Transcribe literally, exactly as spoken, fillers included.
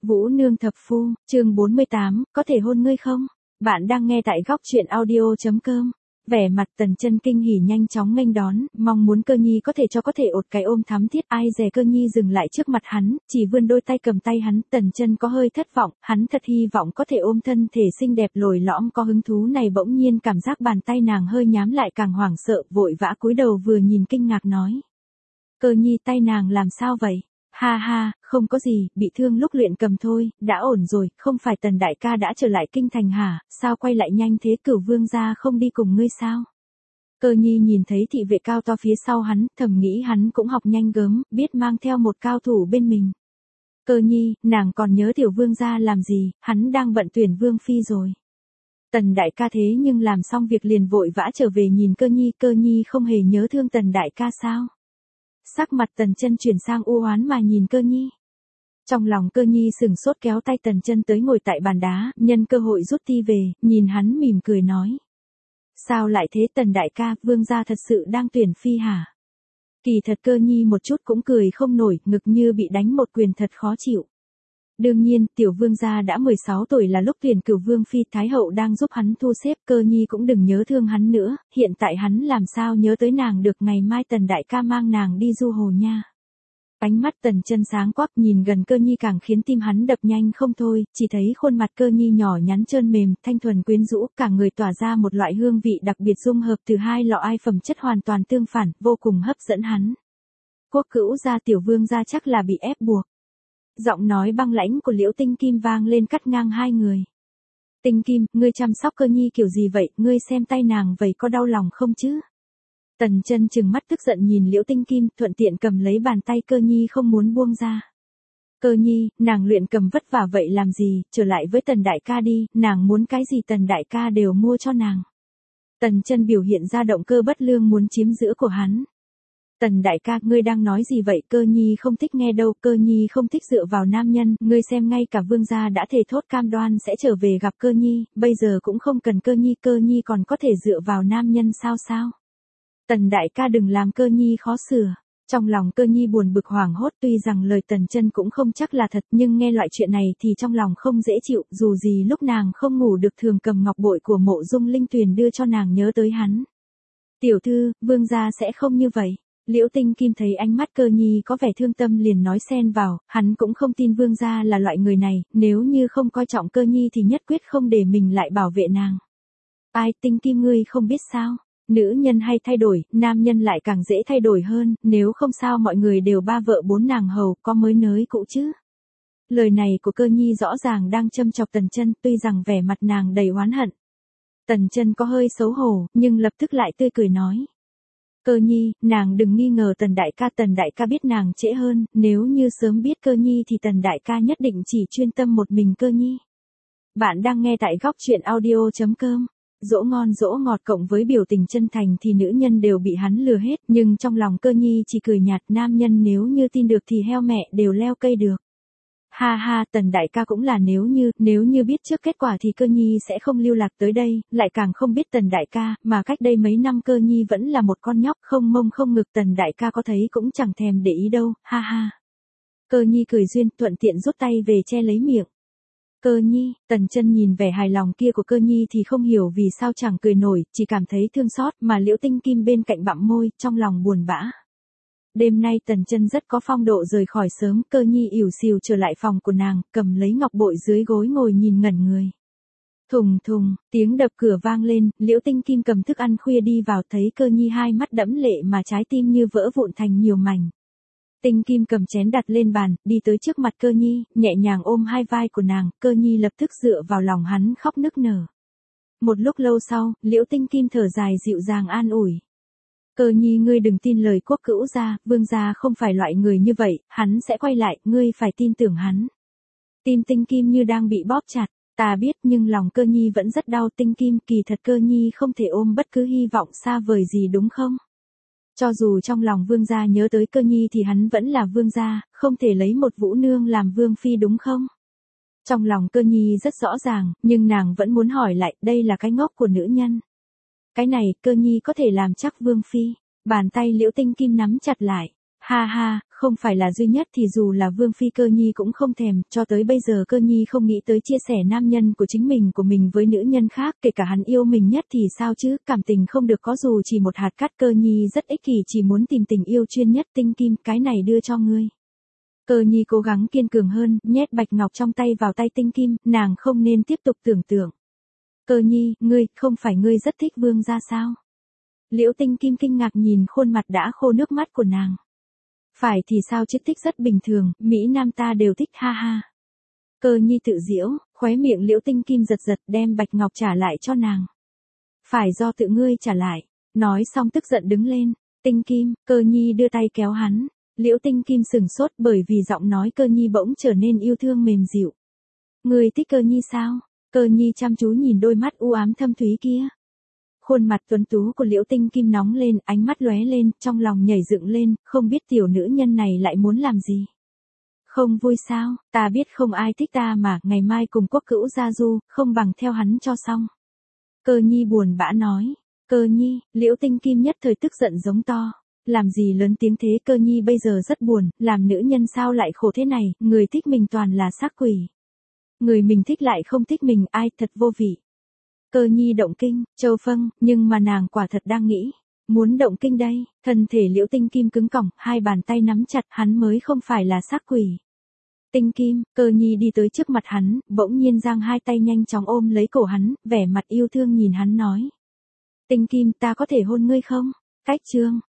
Vũ Nương Thập Phu, chương bốn mươi tám, có thể hôn ngươi không? Bạn đang nghe tại góc truyện audio.com. Vẻ mặt Tần Chân kinh hỉ nhanh chóng nghênh đón, mong muốn Cơ Nhi có thể cho có thể ột cái ôm thắm thiết. Ai dè Cơ Nhi dừng lại trước mặt hắn, chỉ vươn đôi tay cầm tay hắn. Tần Chân có hơi thất vọng, hắn thật hy vọng có thể ôm thân thể xinh đẹp lồi lõm có hứng thú này. Bỗng nhiên cảm giác bàn tay nàng hơi nhám lại, càng hoảng sợ, vội vã cúi đầu vừa nhìn kinh ngạc nói: Cơ Nhi, tay nàng làm sao vậy? Ha ha, không có gì, bị thương lúc luyện cầm thôi, đã ổn rồi. Không phải Tần đại ca đã trở lại kinh thành hả? Sao quay lại nhanh thế? Cửu vương gia không đi cùng ngươi sao? Cơ Nhi nhìn thấy thị vệ cao to phía sau hắn, thầm nghĩ hắn cũng học nhanh gớm, biết mang theo một cao thủ bên mình. Cơ Nhi, nàng còn nhớ tiểu vương gia làm gì? Hắn đang bận tuyển vương phi rồi. Tần đại ca thế nhưng làm xong việc liền vội vã trở về nhìn Cơ Nhi. Cơ Nhi không hề nhớ thương Tần đại ca sao? Sắc mặt Tần Chân chuyển sang u oán mà nhìn Cơ Nhi. Trong lòng Cơ Nhi sừng sốt, kéo tay Tần Chân tới ngồi tại bàn đá, nhân cơ hội rút ti về, nhìn hắn mỉm cười nói: Sao lại thế Tần đại ca, vương gia thật sự đang tuyển phi hả? Kỳ thật Cơ Nhi một chút cũng cười không nổi, ngực như bị đánh một quyền thật khó chịu. Đương nhiên, tiểu vương gia đã mười sáu tuổi là lúc tuyển cửu vương phi, thái hậu đang giúp hắn thu xếp. Cơ Nhi cũng đừng nhớ thương hắn nữa, hiện tại hắn làm sao nhớ tới nàng được? Ngày mai Tần đại ca mang nàng đi du hồ nha. Ánh mắt Tần Chân sáng quắc, nhìn gần Cơ Nhi càng khiến tim hắn đập nhanh không thôi. Chỉ thấy khuôn mặt Cơ Nhi nhỏ nhắn trơn mềm, thanh thuần quyến rũ, cả người tỏa ra một loại hương vị đặc biệt, dung hợp từ hai lọ ai phẩm chất hoàn toàn tương phản, vô cùng hấp dẫn hắn. Quốc cữu gia tiểu vương gia chắc là bị ép buộc. Giọng nói băng lãnh của Liễu Tinh Kim vang lên cắt ngang hai người. Tinh Kim, ngươi chăm sóc Cơ Nhi kiểu gì vậy? Ngươi xem tay nàng vậy có đau lòng không chứ? Tần Chân trừng mắt tức giận nhìn Liễu Tinh Kim, thuận tiện cầm lấy bàn tay Cơ Nhi không muốn buông ra. Cơ Nhi, nàng luyện cầm vất vả vậy làm gì? Trở lại với Tần đại ca đi, nàng muốn cái gì Tần đại ca đều mua cho nàng. Tần Chân biểu hiện ra động cơ bất lương muốn chiếm giữ của hắn. Tần đại ca, ngươi đang nói gì vậy? Cơ Nhi không thích nghe đâu. Cơ Nhi không thích dựa vào nam nhân, ngươi xem ngay cả vương gia đã thề thốt cam đoan sẽ trở về gặp Cơ Nhi, bây giờ cũng không cần Cơ Nhi. Cơ Nhi còn có thể dựa vào nam nhân sao sao? Tần đại ca đừng làm Cơ Nhi khó xử. Trong lòng Cơ Nhi buồn bực hoảng hốt, tuy rằng lời Tần Chân cũng không chắc là thật, nhưng nghe loại chuyện này thì trong lòng không dễ chịu. Dù gì lúc nàng không ngủ được thường cầm ngọc bội của Mộ Dung Linh Tuyền đưa cho nàng nhớ tới hắn. Tiểu thư, vương gia sẽ không như vậy. Liễu Tinh Kim thấy ánh mắt Cơ Nhi có vẻ thương tâm liền nói xen vào, hắn cũng không tin vương gia là loại người này, nếu như không coi trọng Cơ Nhi thì nhất quyết không để mình lại bảo vệ nàng. Ai, Tinh Kim ngươi không biết sao? Nữ nhân hay thay đổi, nam nhân lại càng dễ thay đổi hơn, nếu không sao mọi người đều ba vợ bốn nàng hầu, có mới nới cũ chứ. Lời này của Cơ Nhi rõ ràng đang châm chọc Tần Chân, tuy rằng vẻ mặt nàng đầy oán hận. Tần Chân có hơi xấu hổ, nhưng lập tức lại tươi cười nói: Cơ Nhi, nàng đừng nghi ngờ Tần đại ca, Tần đại ca biết nàng trễ hơn, nếu như sớm biết Cơ Nhi thì Tần đại ca nhất định chỉ chuyên tâm một mình Cơ Nhi. Bạn đang nghe tại góc truyện audio.com. Dỗ ngon dỗ ngọt cộng với biểu tình chân thành thì nữ nhân đều bị hắn lừa hết, nhưng trong lòng Cơ Nhi chỉ cười nhạt, nam nhân nếu như tin được thì heo mẹ đều leo cây được. Ha ha, Tần đại ca cũng là nếu như, nếu như biết trước kết quả thì Cơ Nhi sẽ không lưu lạc tới đây, lại càng không biết Tần đại ca, mà cách đây mấy năm Cơ Nhi vẫn là một con nhóc không mông không ngực, Tần đại ca có thấy cũng chẳng thèm để ý đâu, ha ha. Cơ Nhi cười duyên, thuận tiện rút tay về che lấy miệng. Cơ Nhi, Tần Chân nhìn vẻ hài lòng kia của Cơ Nhi thì không hiểu vì sao chẳng cười nổi, chỉ cảm thấy thương xót, mà Liễu Tinh Kim bên cạnh bặm môi, trong lòng buồn bã. Đêm nay Tần Chân rất có phong độ rời khỏi sớm, Cơ Nhi ỉu xìu trở lại phòng của nàng, cầm lấy ngọc bội dưới gối ngồi nhìn ngẩn người. Thùng thùng, tiếng đập cửa vang lên, Liễu Tinh Kim cầm thức ăn khuya đi vào, thấy Cơ Nhi hai mắt đẫm lệ mà trái tim như vỡ vụn thành nhiều mảnh. Tinh Kim cầm chén đặt lên bàn, đi tới trước mặt Cơ Nhi, nhẹ nhàng ôm hai vai của nàng, Cơ Nhi lập tức dựa vào lòng hắn khóc nức nở. Một lúc lâu sau, Liễu Tinh Kim thở dài dịu dàng an ủi. Cơ Nhi, ngươi đừng tin lời quốc cữu gia, vương gia không phải loại người như vậy, hắn sẽ quay lại, ngươi phải tin tưởng hắn. Tim Tinh Kim như đang bị bóp chặt, ta biết nhưng lòng Cơ Nhi vẫn rất đau. Tinh Kim, kỳ thật Cơ Nhi không thể ôm bất cứ hy vọng xa vời gì đúng không? Cho dù trong lòng vương gia nhớ tới Cơ Nhi thì hắn vẫn là vương gia, không thể lấy một vũ nương làm vương phi đúng không? Trong lòng Cơ Nhi rất rõ ràng, nhưng nàng vẫn muốn hỏi lại, đây là cái ngốc của nữ nhân. Cái này, Cơ Nhi có thể làm chắc vương phi. Bàn tay Liễu Tinh Kim nắm chặt lại. Ha ha, không phải là duy nhất thì dù là Vương Phi Cơ Nhi cũng không thèm, cho tới bây giờ Cơ Nhi không nghĩ tới chia sẻ nam nhân của chính mình của mình với nữ nhân khác, kể cả hắn yêu mình nhất thì sao chứ, cảm tình không được có dù chỉ một hạt cát. Cơ Nhi rất ích kỷ, chỉ muốn tìm tình yêu chuyên nhất. Tinh kim, cái này đưa cho ngươi. Cơ Nhi cố gắng kiên cường hơn, nhét bạch ngọc trong tay vào tay Tinh kim, nàng không nên tiếp tục tưởng tượng. Cơ Nhi, ngươi, không phải ngươi rất thích vương gia sao? Liễu Tinh Kim kinh ngạc nhìn khuôn mặt đã khô nước mắt của nàng. Phải thì sao chứ, thích rất bình thường, Mỹ Nam ta đều thích, ha ha. Cơ Nhi tự giễu, khóe miệng Liễu Tinh Kim giật giật, đem bạch ngọc trả lại cho nàng. Phải do tự ngươi trả lại. Nói xong tức giận đứng lên. Tinh Kim, Cơ Nhi đưa tay kéo hắn. Liễu Tinh Kim sừng sốt bởi vì giọng nói Cơ Nhi bỗng trở nên yêu thương mềm dịu. Ngươi thích Cơ Nhi sao? Cơ Nhi chăm chú nhìn đôi mắt u ám thâm thúy kia. Khuôn mặt tuấn tú của Liễu Tinh Kim nóng lên, ánh mắt lóe lên, trong lòng nhảy dựng lên, không biết tiểu nữ nhân này lại muốn làm gì. Không vui sao, ta biết không ai thích ta mà, ngày mai cùng Quốc Cữu ra du, không bằng theo hắn cho xong. Cơ Nhi buồn bã nói. Cơ Nhi, Liễu Tinh Kim nhất thời tức giận giống to. Làm gì lớn tiếng thế, Cơ Nhi bây giờ rất buồn, làm nữ nhân sao lại khổ thế này, người thích mình toàn là xác quỷ. Người mình thích lại không thích mình, ai, thật vô vị. Cơ Nhi động kinh, Châu Phân, nhưng mà nàng quả thật đang nghĩ. Muốn động kinh đây, thân thể Liễu Tinh Kim cứng cỏng, hai bàn tay nắm chặt, hắn mới không phải là xác quỷ. Tinh Kim, Cơ Nhi đi tới trước mặt hắn, bỗng nhiên giang hai tay nhanh chóng ôm lấy cổ hắn, vẻ mặt yêu thương nhìn hắn nói. Tinh Kim, ta có thể hôn ngươi không? Cách chương.